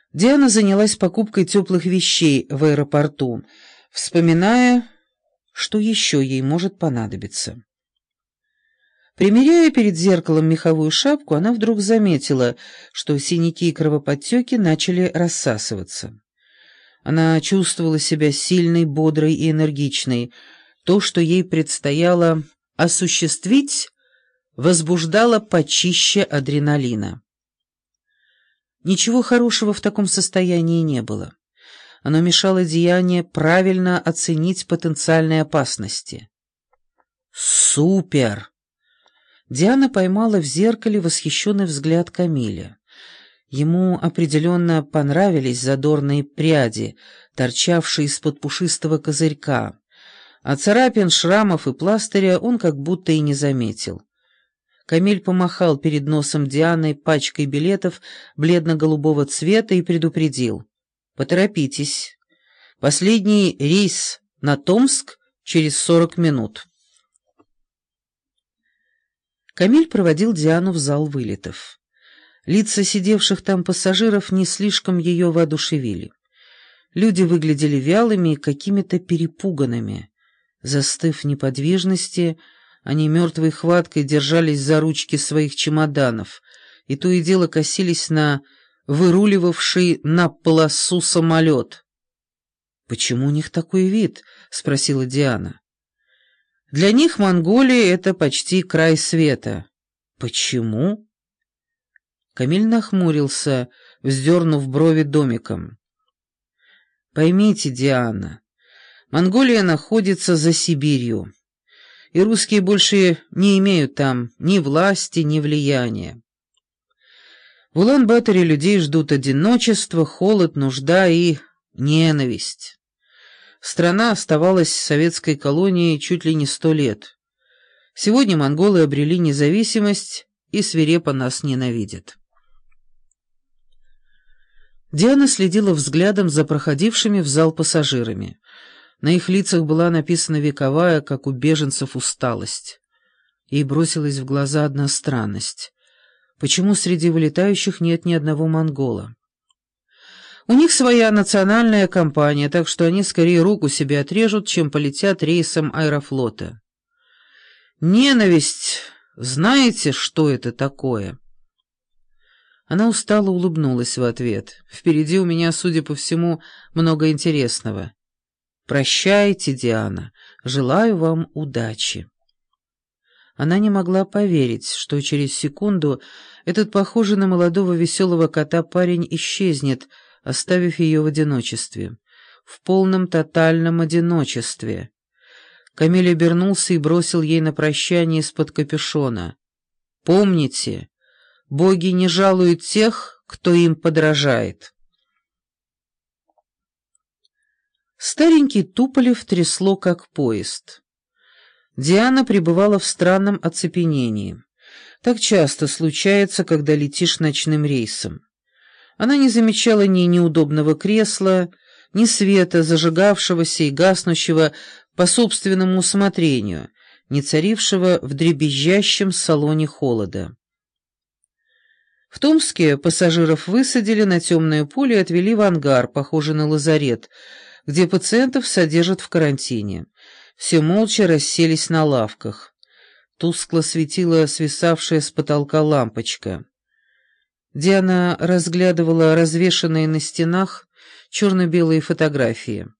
Диана занялась покупкой теплых вещей в аэропорту, вспоминая, что еще ей может понадобиться. Примеряя перед зеркалом меховую шапку, она вдруг заметила, что синяки и кровоподтеки начали рассасываться. Она чувствовала себя сильной, бодрой и энергичной. То, что ей предстояло осуществить, возбуждало почище адреналина. Ничего хорошего в таком состоянии не было. Оно мешало Диане правильно оценить потенциальные опасности. «Супер!» Диана поймала в зеркале восхищенный взгляд Камиля. Ему определенно понравились задорные пряди, торчавшие из-под пушистого козырька, а царапин, шрамов и пластыря он как будто и не заметил. Камиль помахал перед носом Дианы пачкой билетов бледно-голубого цвета и предупредил: «Поторопитесь. Последний рейс на Томск через 40 минут». Камиль проводил Диану в зал вылетов. Лица сидевших там пассажиров не слишком ее воодушевили. Люди выглядели вялыми и какими-то перепуганными. Застыв в неподвижности, они мертвой хваткой держались за ручки своих чемоданов и то и дело косились на выруливавший на полосу самолет. «Почему у них такой вид?» — спросила Диана. «Для них Монголия — это почти край света». «Почему?» Камиль нахмурился, вздернув брови домиком. «Поймите, Диана, Монголия находится за Сибирью, и русские больше не имеют там ни власти, ни влияния. В Улан-Баторе людей ждут одиночество, холод, нужда и ненависть. Страна оставалась советской колонией чуть ли не 100 лет. Сегодня монголы обрели независимость и свирепо нас ненавидят». Диана следила взглядом за проходившими в зал пассажирами. На их лицах была написана вековая, как у беженцев, усталость. Ей бросилась в глаза одна странность. Почему среди вылетающих нет ни одного монгола? У них своя национальная компания, так что они скорее руку себе отрежут, чем полетят рейсом Аэрофлота. Ненависть, знаете, что это такое? Она устало улыбнулась в ответ. Впереди у меня, судя по всему, много интересного. Прощайте, Диана, желаю вам удачи. Она не могла поверить, что через секунду этот похожий на молодого веселого кота парень исчезнет, оставив ее в одиночестве. В полном тотальном одиночестве. Камиль обернулся и бросил ей на прощание из-под капюшона: «Помните, боги не жалуют тех, кто им подражает». Старенький Туполев трясло, как поезд. Диана пребывала в странном оцепенении. Так часто случается, когда летишь ночным рейсом. Она не замечала ни неудобного кресла, ни света, зажигавшегося и гаснущего по собственному усмотрению, ни царившего в дребезжащем салоне холода. В Томске пассажиров высадили на темное поле и отвели в ангар, похожий на лазарет, где пациентов содержат в карантине. Все молча расселись на лавках. Тускло светила свисавшая с потолка лампочка. Диана разглядывала развешанные на стенах черно-белые фотографии.